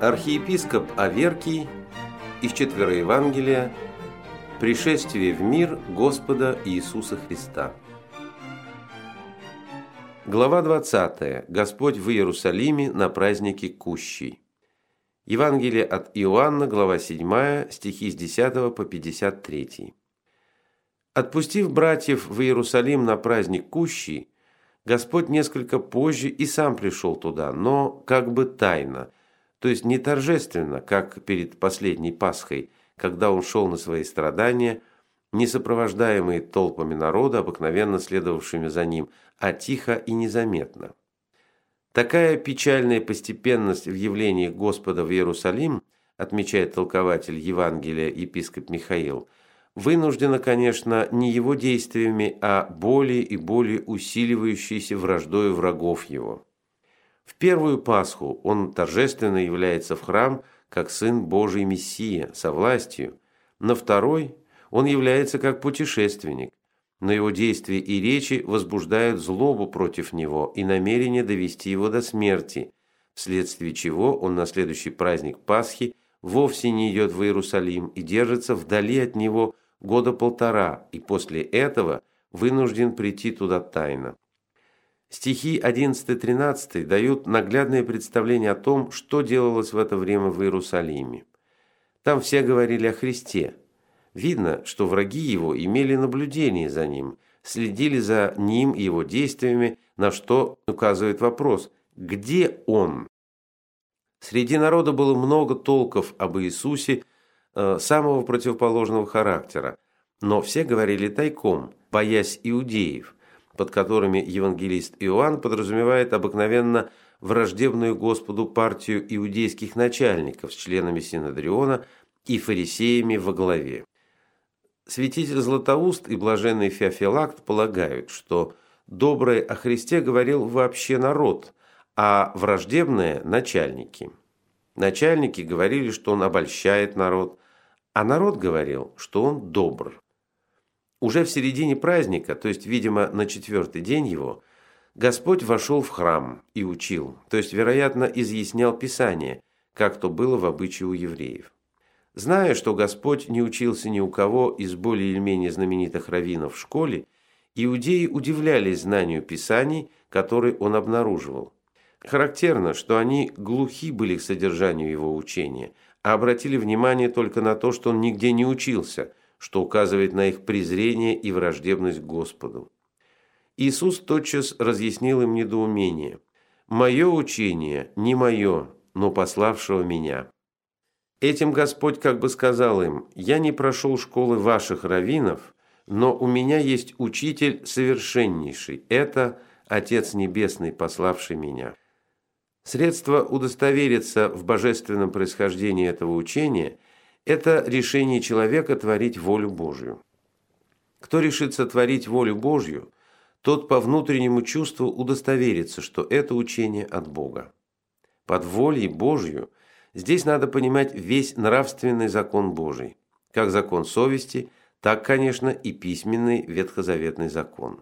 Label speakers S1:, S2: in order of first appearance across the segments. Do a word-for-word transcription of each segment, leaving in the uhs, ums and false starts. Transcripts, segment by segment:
S1: Архиепископ Аверкий из Четвероевангелия «Пришествие в мир Господа Иисуса Христа». Глава двадцатая. Господь в Иерусалиме на празднике Кущей. Евангелие от Иоанна, глава седьмая, стихи с десятого по пятьдесят третий. Отпустив братьев в Иерусалим на праздник Кущей, Господь несколько позже и сам пришел туда, но как бы тайно, то есть не торжественно, как перед последней Пасхой, когда он шел на свои страдания, не сопровождаемый толпами народа, обыкновенно следовавшими за ним, а тихо и незаметно. Такая печальная постепенность в явлении Господа в Иерусалим, отмечает толкователь Евангелия епископ Михаил, вынуждена, конечно, не его действиями, а более и более усиливающейся враждой врагов его. В первую Пасху он торжественно является в храм как Сын Божий Мессия со властью, на второй он является как путешественник, но его действия и речи возбуждают злобу против него и намерение довести его до смерти, вследствие чего он на следующий праздник Пасхи вовсе не идет в Иерусалим и держится вдали от него года полтора, и после этого вынужден прийти туда тайно. Стихи одиннадцатый-тринадцатый дают наглядное представление о том, что делалось в это время в Иерусалиме. Там все говорили о Христе. Видно, что враги его имели наблюдение за ним, следили за ним и его действиями, на что указывает вопрос: где он? Среди народа было много толков об Иисусе э, самого противоположного характера, но все говорили тайком, боясь иудеев, под которыми евангелист Иоанн подразумевает обыкновенно враждебную Господу партию иудейских начальников с членами Синедриона и фарисеями во главе. Святитель Златоуст и блаженный Феофилакт полагают, что доброе о Христе говорил вообще народ, а враждебное – начальники. Начальники говорили, что он обольщает народ, а народ говорил, что он добр. Уже в середине праздника, то есть, видимо, на четвертый день его, Господь вошел в храм и учил, то есть, вероятно, изъяснял Писание, как то было в обычае у евреев. Зная, что Господь не учился ни у кого из более или менее знаменитых раввинов в школе, иудеи удивлялись знанию Писаний, которые он обнаруживал. Характерно, что они глухи были к содержанию его учения, а обратили внимание только на то, что он нигде не учился, что указывает на их презрение и враждебность к Господу. Иисус тотчас разъяснил им недоумение: «Мое учение не мое, но пославшего меня». Этим Господь как бы сказал им: «Я не прошел школы ваших раввинов, но у меня есть учитель совершеннейший, это Отец Небесный, пославший меня». Средство удостовериться в божественном происхождении этого учения – это решение человека творить волю Божью. Кто решится творить волю Божью, тот по внутреннему чувству удостоверится, что это учение от Бога. Под волей Божью здесь надо понимать весь нравственный закон Божий, как закон совести, так, конечно, и письменный ветхозаветный закон.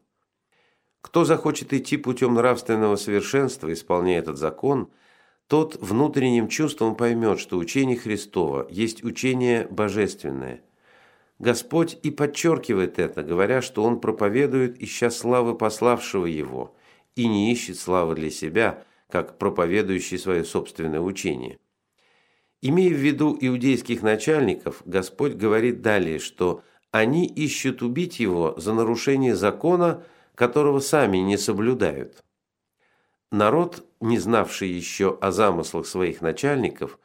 S1: Кто захочет идти путем нравственного совершенства, исполняя этот закон, тот внутренним чувством поймет, что учение Христово есть учение божественное. Господь и подчеркивает это, говоря, что Он проповедует, ища славы пославшего Его, и не ищет славы для себя, как проповедующий свое собственное учение. Имея в виду иудейских начальников, Господь говорит далее, что они ищут убить Его за нарушение закона, которого сами не соблюдают. Народ, не знавший еще о замыслах своих начальников,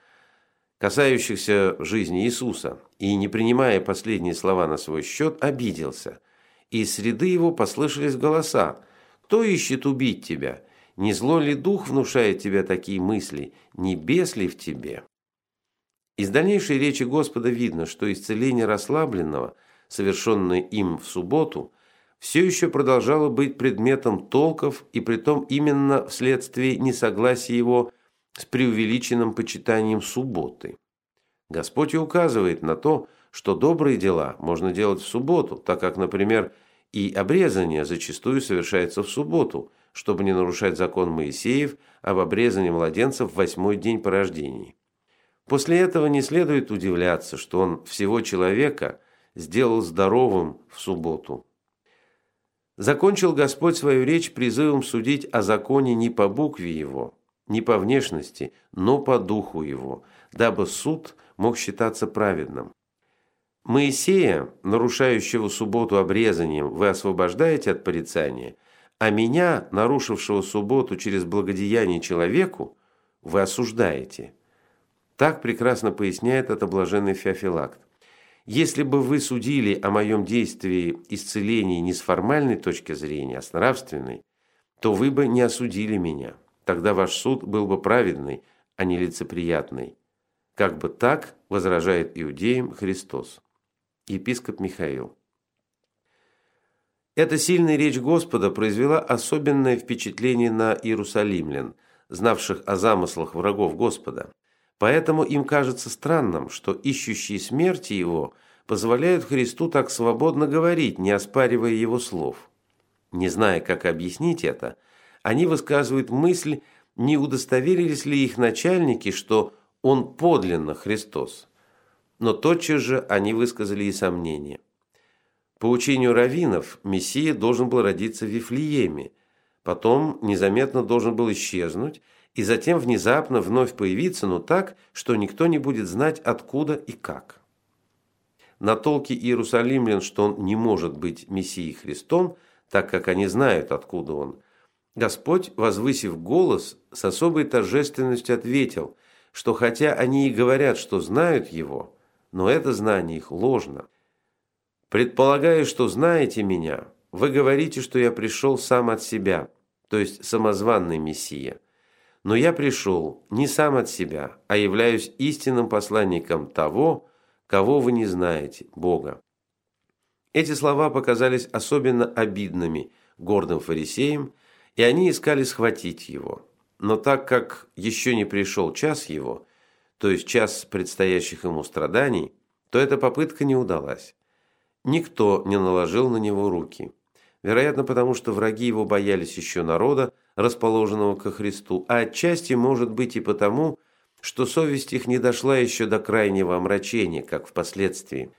S1: касающихся жизни Иисуса, и не принимая последние слова на свой счет, обиделся. И из среды его послышались голоса: «Кто ищет убить тебя? Не злой ли дух внушает тебе такие мысли? Не бес ли в тебе?» Из дальнейшей речи Господа видно, что исцеление расслабленного, совершенное им в субботу, все еще продолжало быть предметом толков, и притом именно вследствие несогласия его с преувеличенным почитанием субботы. Господь и указывает на то, что добрые дела можно делать в субботу, так как, например, и обрезание зачастую совершается в субботу, чтобы не нарушать закон Моисеев об обрезании младенцев в восьмой день по рождении. После этого не следует удивляться, что он всего человека сделал здоровым в субботу. Закончил Господь свою речь призывом судить о законе не по букве его, не по внешности, но по духу его, дабы суд мог считаться праведным. Моисея, нарушающего субботу обрезанием, вы освобождаете от порицания, а меня, нарушившего субботу через благодеяние человеку, вы осуждаете. Так прекрасно поясняет это блаженный Феофилакт. Если бы вы судили о моем действии исцеления не с формальной точки зрения, а с нравственной, то вы бы не осудили меня. Тогда ваш суд был бы праведный, а не лицеприятный. Как бы так возражает иудеям Христос. Епископ Михаил. Эта сильная речь Господа произвела особенное впечатление на иерусалимлян, знавших о замыслах врагов Господа. Поэтому им кажется странным, что ищущие смерти его позволяют Христу так свободно говорить, не оспаривая его слов. Не зная, как объяснить это, они высказывают мысль, не удостоверились ли их начальники, что он подлинно Христос. Но тотчас же они высказали и сомнения. По учению раввинов, Мессия должен был родиться в Вифлееме, потом незаметно должен был исчезнуть, и затем внезапно вновь появиться, но так, что никто не будет знать, откуда и как. На толки иерусалимлян, что он не может быть Мессией Христом, так как они знают, откуда он, Господь, возвысив голос, с особой торжественностью ответил, что хотя они и говорят, что знают его, но это знание их ложно. «Предполагая, что знаете меня, вы говорите, что я пришел сам от себя, то есть самозванный Мессия. Но я пришел не сам от себя, а являюсь истинным посланником того, кого вы не знаете, Бога». Эти слова показались особенно обидными гордым фарисеям, и они искали схватить его. Но так как еще не пришел час его, то есть час предстоящих ему страданий, то эта попытка не удалась. Никто не наложил на него руки. Вероятно, потому что враги его боялись еще народа, расположенного ко Христу, а отчасти, может быть, и потому, что совесть их не дошла еще до крайнего омрачения, как впоследствии.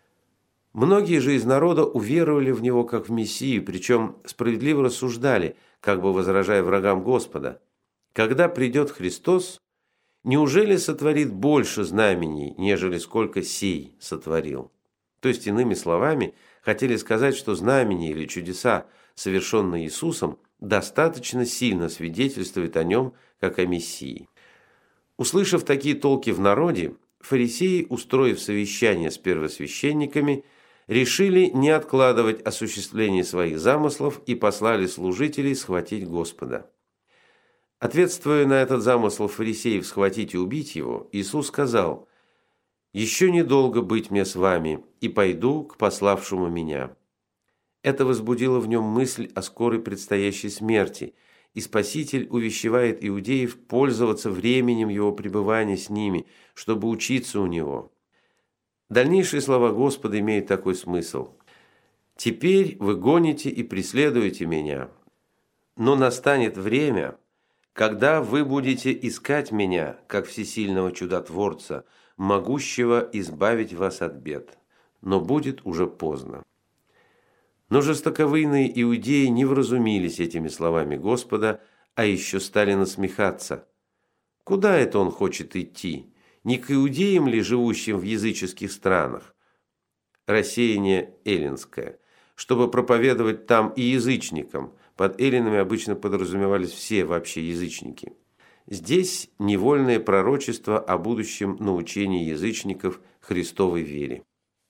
S1: Многие же из народа уверовали в него как в Мессию, причем справедливо рассуждали, как бы возражая врагам Господа: когда придет Христос, неужели сотворит больше знамений, нежели сколько сей сотворил? То есть, иными словами, хотели сказать, что знамения или чудеса, совершенные Иисусом, достаточно сильно свидетельствуют о нем, как о Мессии. Услышав такие толки в народе, фарисеи, устроив совещание с первосвященниками, решили не откладывать осуществление своих замыслов и послали служителей схватить Господа. Ответствуя на этот замысел фарисеев схватить и убить его, Иисус сказал: «Еще недолго быть мне с вами, и пойду к пославшему меня». Это возбудило в нем мысль о скорой предстоящей смерти, и Спаситель увещевает иудеев пользоваться временем его пребывания с ними, чтобы учиться у него. Дальнейшие слова Господа имеют такой смысл: «Теперь вы гоните и преследуете меня, но настанет время, когда вы будете искать меня, как всесильного чудотворца, могущего избавить вас от бед, но будет уже поздно». Но жестоковыйные иудеи не вразумились этими словами Господа, а еще стали насмехаться. Куда это он хочет идти? Не к иудеям ли, живущим в языческих странах? Рассеяние эллинское. Чтобы проповедовать там и язычникам. Под эллинами обычно подразумевались все вообще язычники. Здесь невольное пророчество о будущем научении язычников Христовой вере.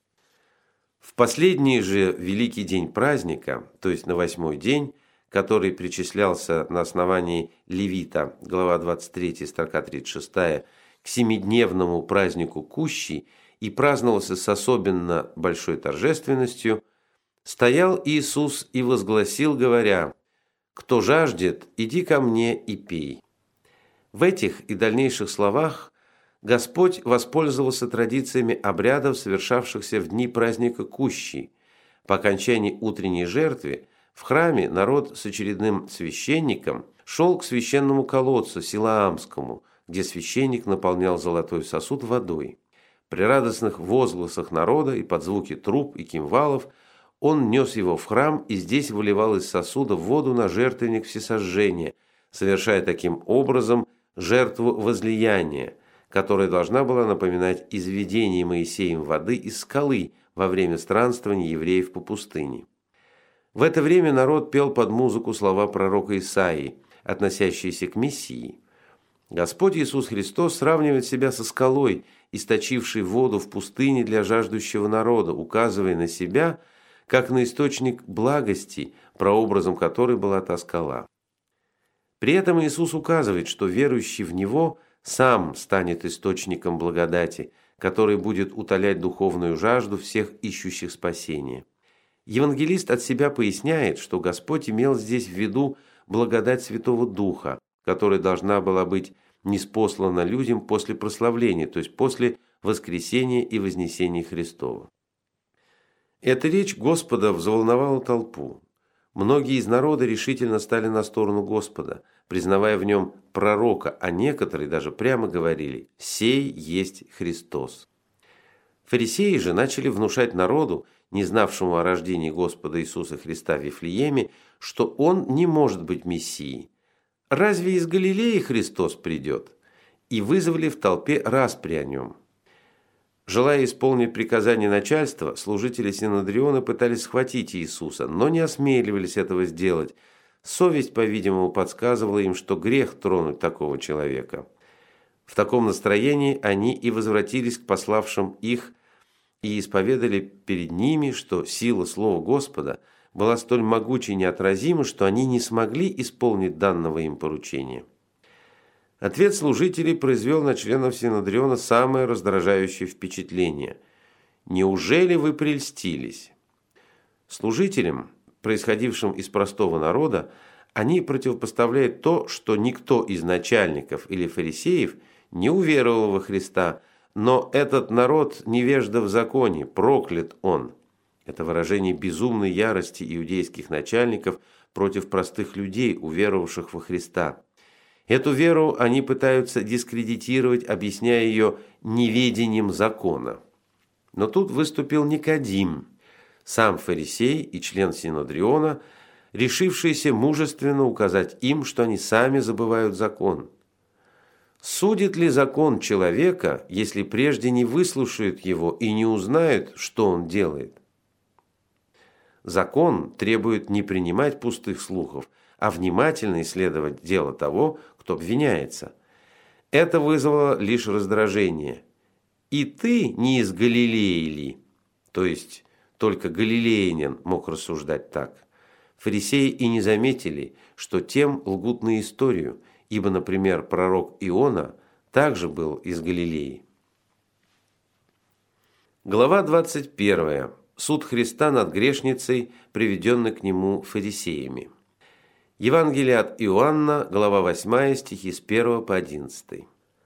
S1: В последний же великий день праздника, то есть на восьмой день, который причислялся на основании Левита, глава двадцать три, строка тридцать шесть, к семидневному празднику Кущи и праздновался с особенно большой торжественностью, стоял Иисус и возгласил, говоря: «Кто жаждет, иди ко мне и пей». В этих и дальнейших словах Господь воспользовался традициями обрядов, совершавшихся в дни праздника Кущи. По окончании утренней жертвы в храме народ с очередным священником шел к священному колодцу Силаамскому, где священник наполнял золотой сосуд водой. При радостных возгласах народа и под звуки труб и кимвалов он нес его в храм и здесь выливал из сосуда воду на жертвенник всесожжения, совершая таким образом жертву возлияния, которая должна была напоминать изведение Моисеем воды из скалы во время странствования евреев по пустыне. В это время народ пел под музыку слова пророка Исаии, относящиеся к Мессии. Господь Иисус Христос сравнивает себя со скалой, источившей воду в пустыне для жаждущего народа, указывая на себя как на источник благости, прообразом которой была та скала. При этом Иисус указывает, что верующий в Него сам станет источником благодати, который будет утолять духовную жажду всех ищущих спасения. Евангелист от себя поясняет, что Господь имел здесь в виду благодать Святого Духа, которая должна была быть ниспослана людям после прославления, то есть после воскресения и вознесения Христова. Эта речь Господа взволновала толпу. Многие из народа решительно стали на сторону Господа, признавая в нем пророка, а некоторые даже прямо говорили: «Сей есть Христос». Фарисеи же начали внушать народу, не знавшему о рождении Господа Иисуса Христа в Вифлееме, что Он не может быть Мессией. «Разве из Галилеи Христос придет?» И вызвали в толпе распри о нем. Желая исполнить приказание начальства, служители Синодриона пытались схватить Иисуса, но не осмеливались этого сделать. Совесть, по-видимому, подсказывала им, что грех тронуть такого человека. В таком настроении они и возвратились к пославшим их и исповедали перед ними, что сила слова Господа была столь могучей и неотразима, что они не смогли исполнить данного им поручения. Ответ служителей произвел на членов Синодриона самое раздражающее впечатление. «Неужели вы прельстились?» Служителям, происходившим из простого народа, они противопоставляют то, что никто из начальников или фарисеев не уверовал во Христа, но этот народ невежда в законе, проклят он. Это выражение безумной ярости иудейских начальников против простых людей, уверовавших во Христа. Эту веру они пытаются дискредитировать, объясняя ее неведением закона. Но тут выступил Никодим, сам фарисей и член Синодриона, решившийся мужественно указать им, что они сами забывают закон. Судит ли закон человека, если прежде не выслушают его и не узнают, что он делает? Закон требует не принимать пустых слухов, а внимательно исследовать дело того, кто обвиняется. Это вызвало лишь раздражение. «И ты не из Галилеи ли?» То есть только галилеянин мог рассуждать так. Фарисеи и не заметили, что тем лгут на историю, ибо, например, пророк Иона также был из Галилеи. Глава двадцать первая. Суд Христа над грешницей, приведенный к нему фарисеями. Евангелие от Иоанна, глава восьмая, стихи с первого по одиннадцатый.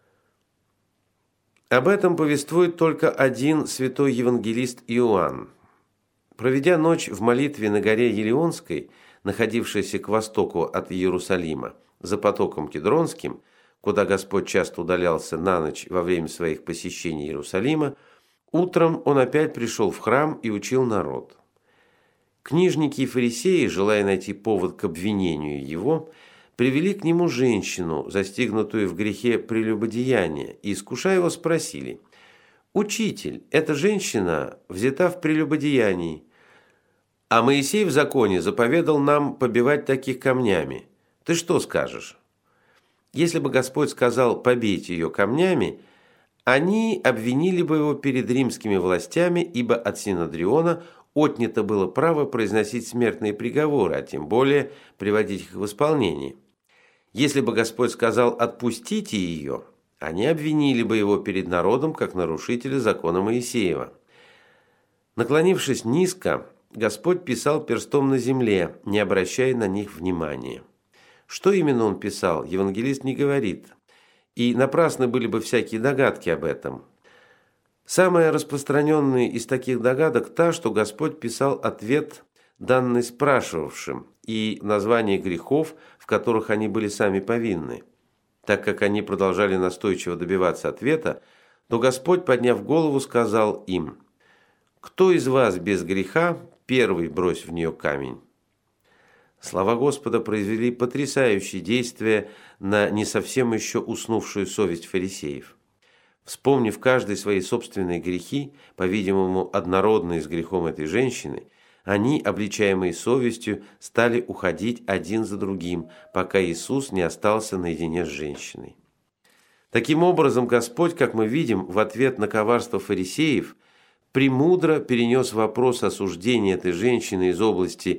S1: Об этом повествует только один святой евангелист Иоанн. Проведя ночь в молитве на горе Елеонской, находившейся к востоку от Иерусалима, за потоком Кедронским, куда Господь часто удалялся на ночь во время своих посещений Иерусалима, утром он опять пришел в храм и учил народ. Книжники и фарисеи, желая найти повод к обвинению его, привели к нему женщину, застигнутую в грехе прелюбодеяния, и, искушая его, спросили: «Учитель, эта женщина взята в прелюбодеянии, а Моисей в законе заповедал нам побивать таких камнями. Ты что скажешь?» Если бы Господь сказал «побейте ее камнями», они обвинили бы его перед римскими властями, ибо от Синодриона отнято было право произносить смертные приговоры, а тем более приводить их в исполнение. Если бы Господь сказал «отпустите ее», они обвинили бы его перед народом как нарушителя закона Моисеева. Наклонившись низко, Господь писал перстом на земле, не обращая на них внимания. Что именно он писал, евангелист не говорит, и напрасны были бы всякие догадки об этом. Самая распространенная из таких догадок та, что Господь писал ответ, данный спрашивавшим, и название грехов, в которых они были сами повинны. Так как они продолжали настойчиво добиваться ответа, то Господь, подняв голову, сказал им: «Кто из вас без греха, первый брось в нее камень». Слова Господа произвели потрясающие действия на не совсем еще уснувшую совесть фарисеев. Вспомнив каждый свои собственные грехи, по-видимому, однородные с грехом этой женщины, они, обличаемые совестью, стали уходить один за другим, пока Иисус не остался наедине с женщиной. Таким образом, Господь, как мы видим, в ответ на коварство фарисеев, премудро перенес вопрос осуждения этой женщины из области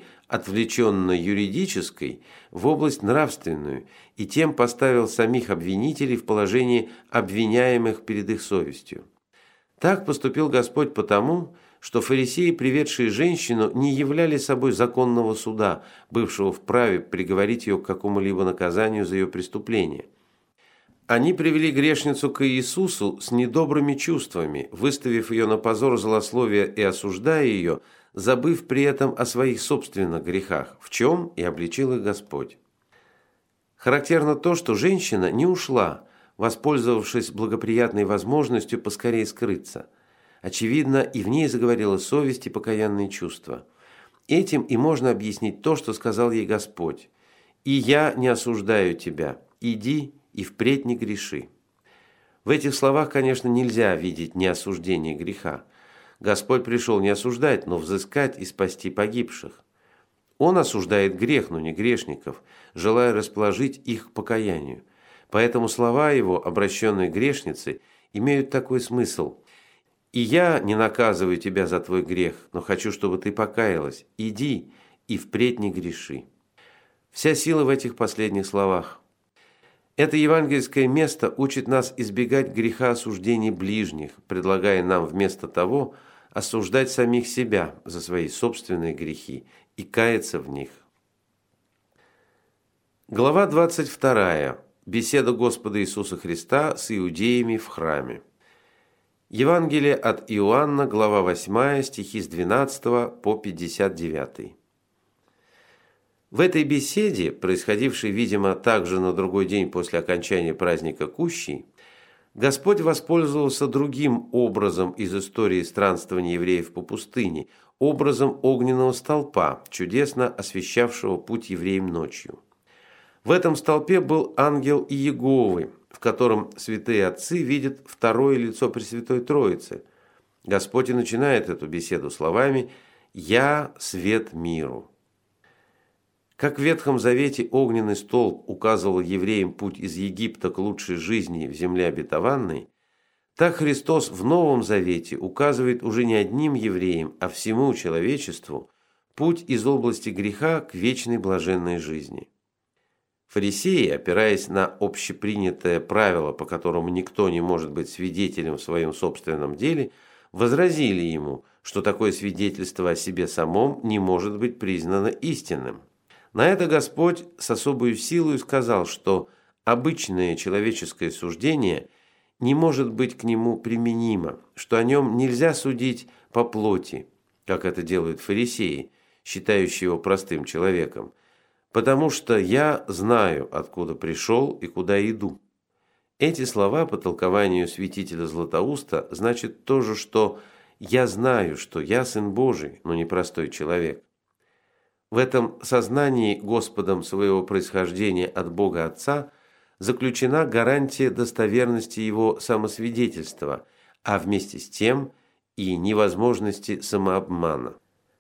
S1: отвлеченно-юридической в область нравственную и тем поставил самих обвинителей в положении обвиняемых перед их совестью. Так поступил Господь потому, что фарисеи, приведшие женщину, не являли собой законного суда, бывшего вправе приговорить ее к какому-либо наказанию за ее преступление. Они привели грешницу к Иисусу с недобрыми чувствами, выставив ее на позор злословия и осуждая ее, забыв при этом о своих собственных грехах, в чем и обличил их Господь. Характерно то, что женщина не ушла, воспользовавшись благоприятной возможностью поскорее скрыться. Очевидно, и в ней заговорила совесть и покаянные чувства. Этим и можно объяснить то, что сказал ей Господь: «И я не осуждаю тебя, иди и впредь не греши». В этих словах, конечно, нельзя видеть неосуждение греха. Господь пришел не осуждать, но взыскать и спасти погибших. Он осуждает грех, но не грешников, желая расположить их к покаянию. Поэтому слова его, обращенные к грешнице, имеют такой смысл: «И я не наказываю тебя за твой грех, но хочу, чтобы ты покаялась. Иди и впредь не греши». Вся сила в этих последних словах. Это евангельское место учит нас избегать греха осуждений ближних, предлагая нам вместо того осуждать самих себя за свои собственные грехи и каяться в них. Глава двадцать вторая. Беседа Господа Иисуса Христа с иудеями в храме. Евангелие от Иоанна, глава восьмая, стихи с двенадцатого по пятьдесят девятый. В этой беседе, происходившей, видимо, также на другой день после окончания праздника Кущей, Господь воспользовался другим образом из истории странствования евреев по пустыне, образом огненного столпа, чудесно освещавшего путь евреям ночью. В этом столпе был ангел Иеговы, в котором святые отцы видят второе лицо Пресвятой Троицы. Господь и начинает эту беседу словами «Я свет миру». Как в Ветхом Завете огненный столб указывал евреям путь из Египта к лучшей жизни в земле обетованной, так Христос в Новом Завете указывает уже не одним евреям, а всему человечеству путь из области греха к вечной блаженной жизни. Фарисеи, опираясь на общепринятое правило, по которому никто не может быть свидетелем в своем собственном деле, возразили ему, что такое свидетельство о себе самом не может быть признано истинным. На это Господь с особой силой сказал, что обычное человеческое суждение не может быть к нему применимо, что о нем нельзя судить по плоти, как это делают фарисеи, считающие его простым человеком, потому что я знаю, откуда пришел и куда иду. Эти слова по толкованию святителя Златоуста значат то же, что «я знаю, что я Сын Божий, но не простой человек». В этом сознании Господом своего происхождения от Бога Отца заключена гарантия достоверности его самосвидетельства, а вместе с тем и невозможности самообмана.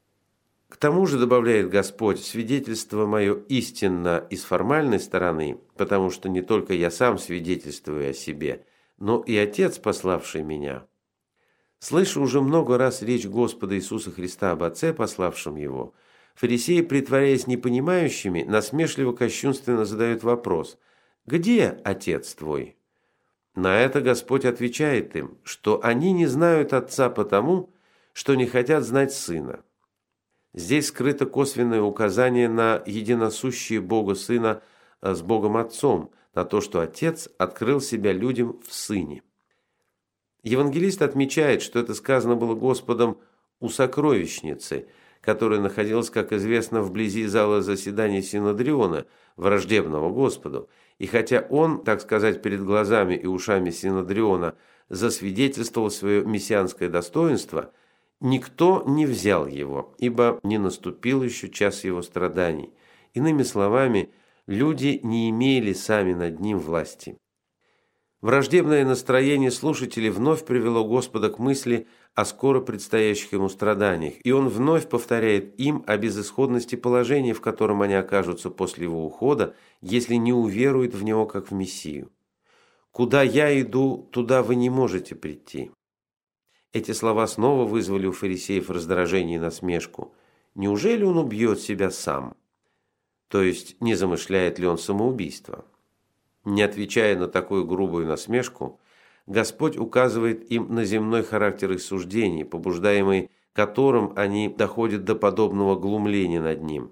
S1: К тому же, добавляет Господь, свидетельство мое истинно и с формальной стороны, потому что не только я сам свидетельствую о себе, но и Отец, пославший меня. Слыша уже много раз речь Господа Иисуса Христа об Отце, пославшем его, фарисеи, притворяясь непонимающими, насмешливо-кощунственно задают вопрос: «Где Отец твой?» На это Господь отвечает им, что они не знают Отца потому, что не хотят знать Сына. Здесь скрыто косвенное указание на единосущие Бога Сына с Богом Отцом, на то, что Отец открыл себя людям в Сыне. Евангелист отмечает, что это сказано было Господом у сокровищницы, которая находилась, как известно, вблизи зала заседаний Синодриона, враждебного Господу, И хотя он, так сказать, перед глазами и ушами Синодриона засвидетельствовал свое мессианское достоинство, никто не взял его, ибо не наступил еще час его страданий. Иными словами, люди не имели сами над ним власти. Враждебное настроение слушателей вновь привело Господа к мысли о скоро предстоящих ему страданиях, и он вновь повторяет им о безысходности положения, в котором они окажутся после его ухода, если не уверуют в него как в Мессию. «Куда я иду, туда вы не можете прийти». Эти слова снова вызвали у фарисеев раздражение и насмешку. Неужели он убьет себя сам? То есть, не замышляет ли он самоубийство? Не отвечая на такую грубую насмешку, Господь указывает им на земной характер их суждений, побуждаемый которым они доходят до подобного глумления над ним.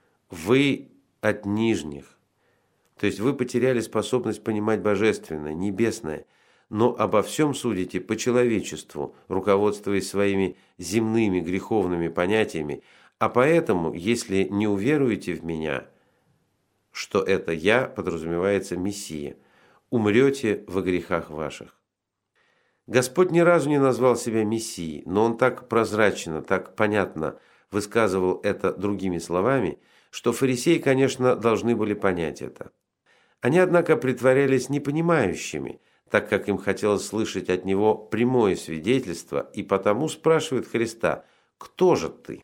S1: «Вы от нижних». То есть вы потеряли способность понимать божественное, небесное, но обо всем судите по человечеству, руководствуясь своими земными греховными понятиями, а поэтому, если не уверуете в меня, что это я, подразумевается Мессия, умрете во грехах ваших. Господь ни разу не назвал себя Мессией, но Он так прозрачно, так понятно высказывал это другими словами, что фарисеи, конечно, должны были понять это. Они, однако, притворялись непонимающими, так как им хотелось слышать от Него прямое свидетельство, и потому спрашивают Христа: «Кто же ты?»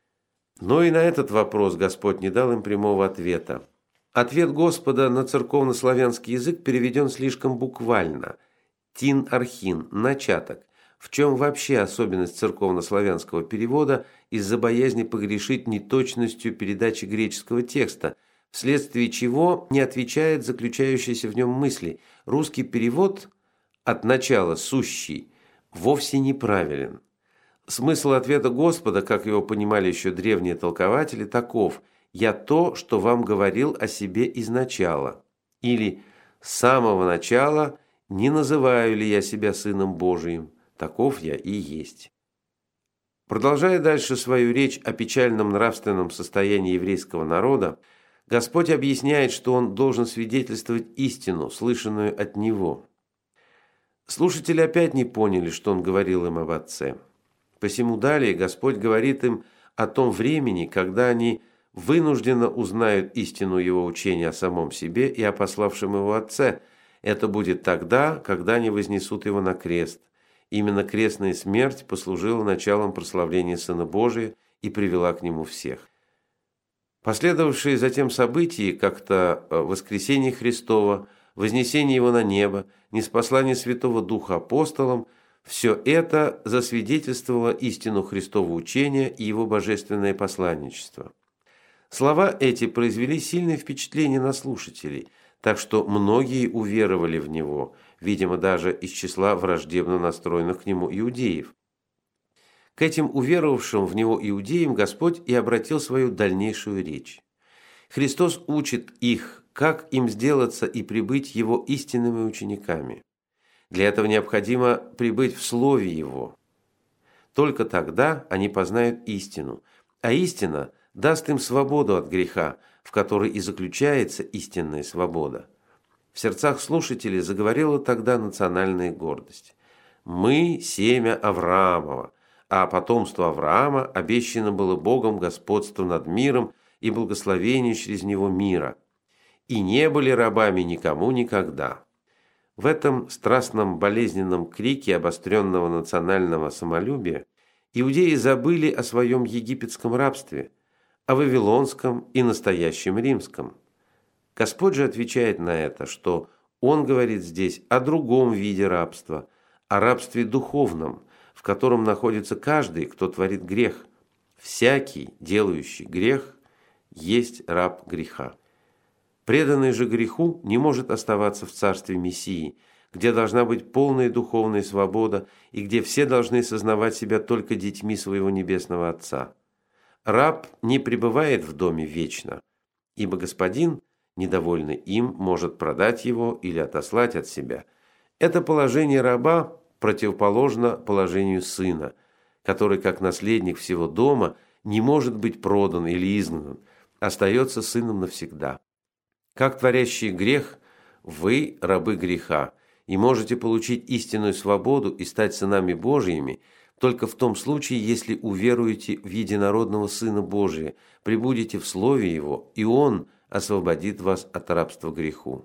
S1: Но и на этот вопрос Господь не дал им прямого ответа. Ответ Господа на церковнославянский язык переведен слишком буквально. Тин архин, начаток. В чем вообще особенность церковнославянского перевода из-за боязни погрешить неточностью передачи греческого текста, вследствие чего не отвечает заключающейся в нем мысли. Русский перевод от начала «сущий» вовсе неправилен. Смысл ответа Господа, как его понимали еще древние толкователи, таков: «Я то, что вам говорил о себе изначала», или «с самого начала не называю ли я себя Сыном Божиим, таков я и есть». Продолжая дальше свою речь о печальном нравственном состоянии еврейского народа, Господь объясняет, что Он должен свидетельствовать истину, слышанную от Него. Слушатели опять не поняли, что Он говорил им об Отце. Посему далее Господь говорит им о том времени, когда они вынужденно узнают истину Его учения о самом себе и о пославшем Его Отце. Это будет тогда, когда они вознесут Его на крест. Именно крестная смерть послужила началом прославления Сына Божия и привела к Нему всех. Последовавшие затем события, как-то воскресение Христова, вознесение Его на небо, ниспослание Святого Духа апостолам, все это засвидетельствовало истину Христова учения и Его божественное посланничество. Слова эти произвели сильное впечатление на слушателей, так что многие уверовали в Него, видимо, даже из числа враждебно настроенных к Нему иудеев. К этим уверовавшим в Него иудеям Господь и обратил свою дальнейшую речь. Христос учит их, как им сделаться и прибыть Его истинными учениками. Для этого необходимо прибыть в Слове Его. Только тогда они познают истину, а истина даст им свободу от греха, в которой и заключается истинная свобода. В сердцах слушателей заговорила тогда национальная гордость. «Мы – семя Авраамова, а потомству Авраама обещано было Богом господство над миром и благословение через него мира. И не были рабами никому никогда». В этом страстном болезненном крике обостренного национального самолюбия иудеи забыли о своем египетском рабстве, о вавилонском и настоящем римском. Господь же отвечает на это, что Он говорит здесь о другом виде рабства, о рабстве духовном, в котором находится каждый, кто творит грех. Всякий, делающий грех, есть раб греха. Преданный же греху не может оставаться в царстве Мессии, где должна быть полная духовная свобода и где все должны сознавать себя только детьми своего Небесного Отца. Раб не пребывает в доме вечно, ибо господин, недовольный им, может продать его или отослать от себя. Это положение раба противоположно положению сына, который, как наследник всего дома, не может быть продан или изгнан, остается сыном навсегда. Как творящий грех вы рабы греха и можете получить истинную свободу и стать сынами Божьими только в том случае, если уверуете в единородного Сына Божия, пребудете в Слове Его, и Он освободит вас от рабства греху.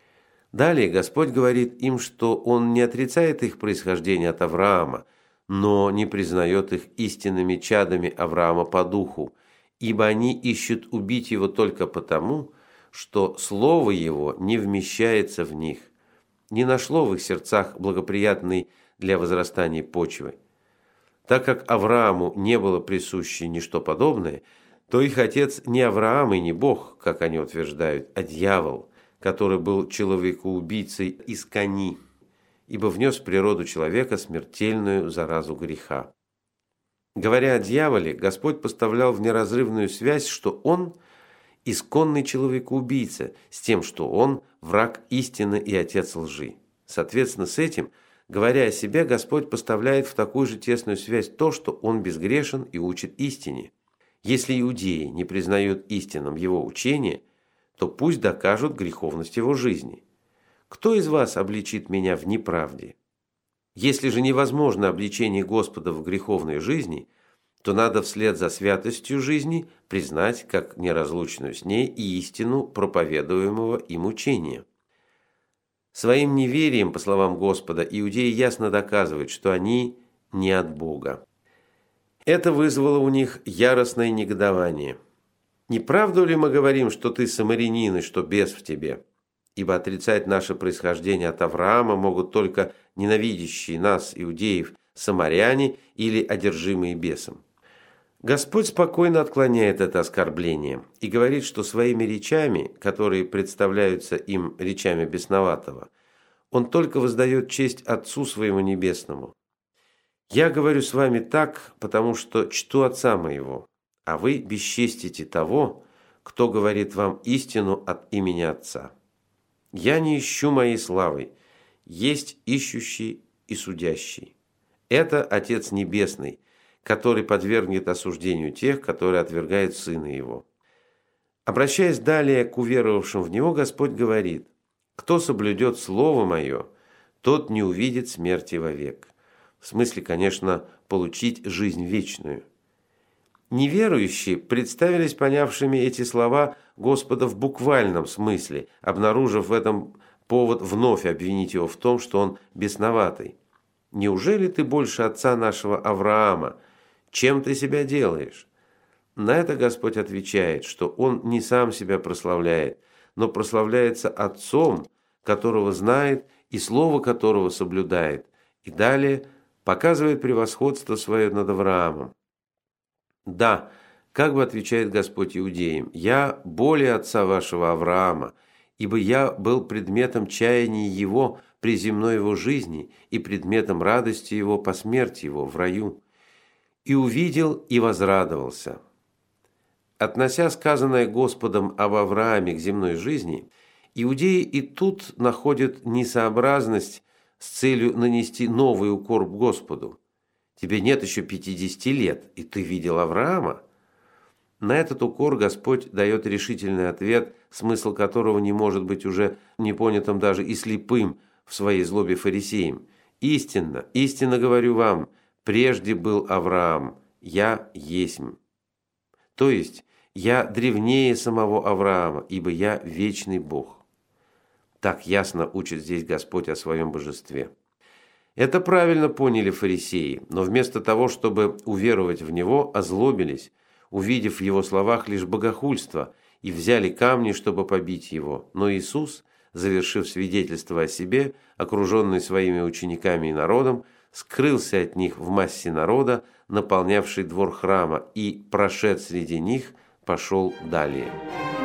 S1: Далее Господь говорит им, что Он не отрицает их происхождение от Авраама, но не признает их истинными чадами Авраама по духу, ибо они ищут убить его только потому, что Слово Его не вмещается в них, не нашло в их сердцах благоприятной для возрастания почвы. Так как Аврааму не было присуще ничто подобное, то их отец не Авраам и не Бог, как они утверждают, а дьявол, который был человекоубийцей из Кани, ибо внес в природу человека смертельную заразу греха. Говоря о дьяволе, Господь поставлял в неразрывную связь, что он – исконный человекоубийца, с тем, что он – враг истины и отец лжи. Соответственно, с этим, говоря о себе, Господь поставляет в такую же тесную связь то, что он безгрешен и учит истине. Если иудеи не признают истинным его учение, то пусть докажут греховность его жизни. Кто из вас обличит меня в неправде? Если же невозможно обличение Господа в греховной жизни, то надо вслед за святостью жизни признать как неразлучную с ней и истину проповедуемого им учения. Своим неверием, по словам Господа, иудеи ясно доказывают, что они не от Бога. Это вызвало у них яростное негодование. «Не правду ли мы говорим, что ты самарянин и что бес в тебе? Ибо отрицать наше происхождение от Авраама могут только ненавидящие нас, иудеев, самаряне или одержимые бесом». Господь спокойно отклоняет это оскорбление и говорит, что своими речами, которые представляются им речами бесноватого, Он только воздает честь Отцу Своему Небесному. «Я говорю с вами так, потому что чту Отца Моего, а вы бесчестите того, кто говорит вам истину от имени Отца. Я не ищу моей славы, есть ищущий и судящий. Это Отец Небесный, который подвергнет осуждению тех, которые отвергают Сына Его». Обращаясь далее к уверовавшим в Него, Господь говорит: «Кто соблюдет Слово Мое, тот не увидит смерти вовек». В смысле, конечно, получить жизнь вечную. Неверующие представились понявшими эти слова Господа в буквальном смысле, обнаружив в этом повод вновь обвинить его в том, что он бесноватый. «Неужели ты больше отца нашего Авраама? Чем ты себя делаешь?» На это Господь отвечает, что Он не сам себя прославляет, но прославляется Отцом, которого знает и слово которого соблюдает, и далее показывает превосходство свое над Авраамом. «Да, как бы отвечает Господь иудеям, я более отца вашего Авраама, ибо я был предметом чаяния его при земной его жизни и предметом радости его по смерти его в раю, и увидел и возрадовался». Относя сказанное Господом об Аврааме к земной жизни, иудеи и тут находят несообразность с целью нанести новый укор Господу. «Тебе нет еще пятидесяти лет, и ты видел Авраама?» На этот укор Господь дает решительный ответ, смысл которого не может быть уже непонятым даже и слепым в своей злобе фарисеям. «Истинно, истинно говорю вам, прежде был Авраам, я есмь». То есть, я древнее самого Авраама, ибо я вечный Бог. Так ясно учит здесь Господь о своем божестве. Это правильно поняли фарисеи, но вместо того, чтобы уверовать в Него, озлобились, увидев в Его словах лишь богохульство, и взяли камни, чтобы побить Его. Но Иисус, завершив свидетельство о себе, окруженный своими учениками и народом, скрылся от них в массе народа, наполнявший двор храма, и, прошед среди них, пошел далее.